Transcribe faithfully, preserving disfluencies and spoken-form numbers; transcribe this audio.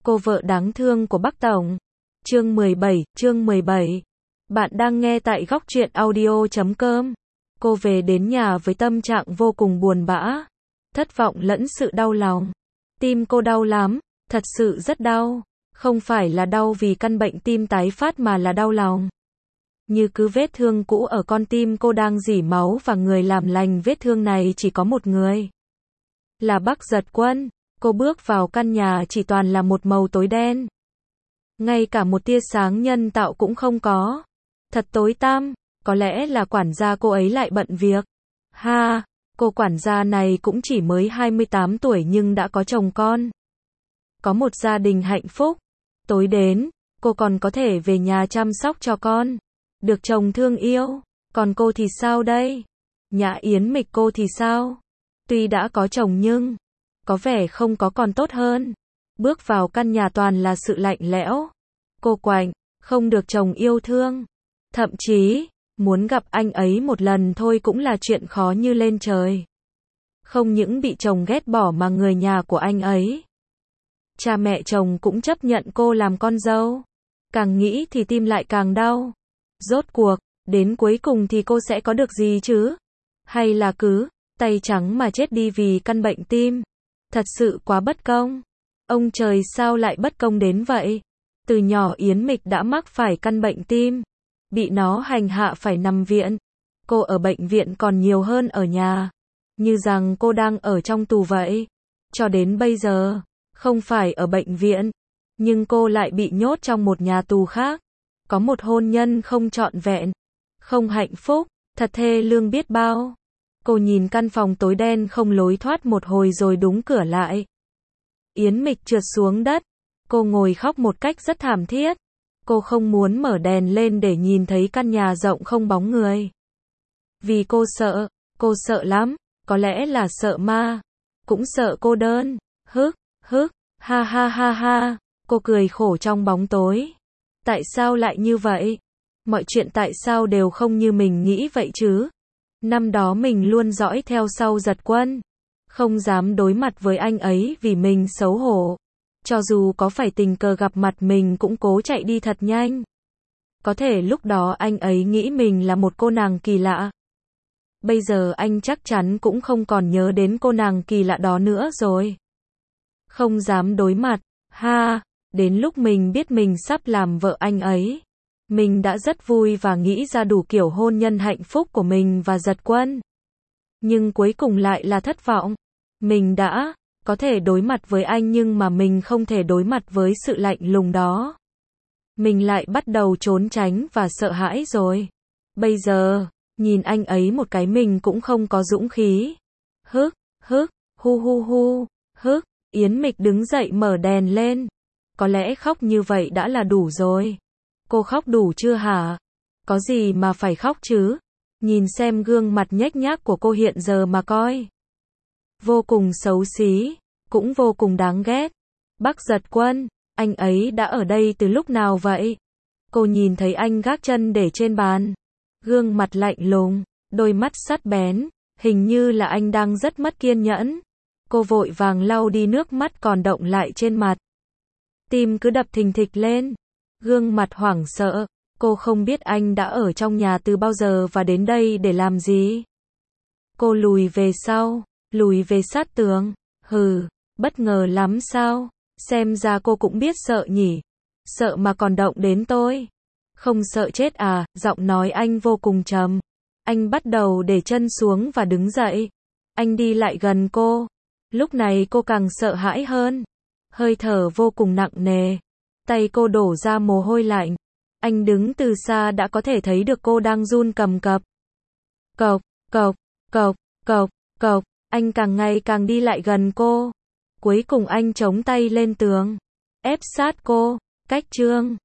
Cô vợ đáng thương của Bắc Tổng. Chương mười bảy, chương mười bảy. Bạn đang nghe tại góc truyện audio chấm com. Cô về đến nhà với tâm trạng vô cùng buồn bã, thất vọng lẫn sự đau lòng. Tim cô đau lắm, thật sự rất đau. Không phải là đau vì căn bệnh tim tái phát mà là đau lòng. Như cứ vết thương cũ ở con tim cô đang rỉ máu và người làm lành vết thương này chỉ có một người. Là Bắc Giật Quân. Cô bước vào căn nhà chỉ toàn là một màu tối đen. Ngay cả một tia sáng nhân tạo cũng không có. Thật tối tăm, có lẽ là quản gia cô ấy lại bận việc. Ha, cô quản gia này cũng chỉ mới hai mươi tám tuổi nhưng đã có chồng con. Có một gia đình hạnh phúc. Tối đến, cô còn có thể về nhà chăm sóc cho con. Được chồng thương yêu. Còn cô thì sao đây? Nhã Yến Mịch cô thì sao? Tuy đã có chồng nhưng có vẻ không có còn tốt hơn. Bước vào căn nhà toàn là sự lạnh lẽo. Cô quạnh, không được chồng yêu thương. Thậm chí, muốn gặp anh ấy một lần thôi cũng là chuyện khó như lên trời. Không những bị chồng ghét bỏ mà người nhà của anh ấy, cha mẹ chồng cũng chấp nhận cô làm con dâu. Càng nghĩ thì tim lại càng đau. Rốt cuộc, đến cuối cùng thì cô sẽ có được gì chứ? Hay là cứ tay trắng mà chết đi vì căn bệnh tim? Thật sự quá bất công. Ông trời sao lại bất công đến vậy? Từ nhỏ Yến Mịch đã mắc phải căn bệnh tim. Bị nó hành hạ phải nằm viện. Cô ở bệnh viện còn nhiều hơn ở nhà. Như rằng cô đang ở trong tù vậy. Cho đến bây giờ, không phải ở bệnh viện, nhưng cô lại bị nhốt trong một nhà tù khác. Có một hôn nhân không trọn vẹn, không hạnh phúc, thật thê lương biết bao. Cô nhìn căn phòng tối đen không lối thoát một hồi rồi đóng cửa lại. Yến Mịch trượt xuống đất. Cô ngồi khóc một cách rất thảm thiết. Cô không muốn mở đèn lên để nhìn thấy căn nhà rộng không bóng người. Vì cô sợ, cô sợ lắm, có lẽ là sợ ma, cũng sợ cô đơn. Hức, hức, ha ha ha ha, cô cười khổ trong bóng tối. Tại sao lại như vậy? Mọi chuyện tại sao đều không như mình nghĩ vậy chứ? Năm đó mình luôn dõi theo sau Giật Quân. Không dám đối mặt với anh ấy vì mình xấu hổ. Cho dù có phải tình cờ gặp mặt mình cũng cố chạy đi thật nhanh. Có thể lúc đó anh ấy nghĩ mình là một cô nàng kỳ lạ. Bây giờ anh chắc chắn cũng không còn nhớ đến cô nàng kỳ lạ đó nữa rồi. Không dám đối mặt, ha, đến lúc mình biết mình sắp làm vợ anh ấy. Mình đã rất vui và nghĩ ra đủ kiểu hôn nhân hạnh phúc của mình và Giật Quân. Nhưng cuối cùng lại là thất vọng. Mình đã có thể đối mặt với anh nhưng mà mình không thể đối mặt với sự lạnh lùng đó. Mình lại bắt đầu trốn tránh và sợ hãi rồi. Bây giờ, nhìn anh ấy một cái mình cũng không có dũng khí. Hức, hức, hu hu hu, hức, Yến Mịch đứng dậy mở đèn lên. Có lẽ khóc như vậy đã là đủ rồi. Cô khóc đủ chưa hả? Có gì mà phải khóc chứ? Nhìn xem gương mặt nhếch nhác của cô hiện giờ mà coi. Vô cùng xấu xí, cũng vô cùng đáng ghét. Bắc Giật Quân, anh ấy đã ở đây từ lúc nào vậy? Cô nhìn thấy anh gác chân để trên bàn. Gương mặt lạnh lùng, đôi mắt sắc bén, hình như là anh đang rất mất kiên nhẫn. Cô vội vàng lau đi nước mắt còn đọng lại trên mặt. Tim cứ đập thình thịch lên. Gương mặt hoảng sợ, cô không biết anh đã ở trong nhà từ bao giờ và đến đây để làm gì. Cô lùi về sau, lùi về sát tường. Hừ, bất ngờ lắm sao? Xem ra cô cũng biết sợ nhỉ. Sợ mà còn động đến tôi. Không sợ chết à? Giọng nói anh vô cùng trầm. Anh bắt đầu để chân xuống và đứng dậy. Anh đi lại gần cô. Lúc này cô càng sợ hãi hơn. Hơi thở vô cùng nặng nề. Tay cô đổ ra mồ hôi lạnh. Anh đứng từ xa đã có thể thấy được cô đang run cầm cập. Cộc, cộc, cộc, cộc, cộc. Anh càng ngày càng đi lại gần cô. Cuối cùng anh chống tay lên tường. Ép sát cô. Cách Trương.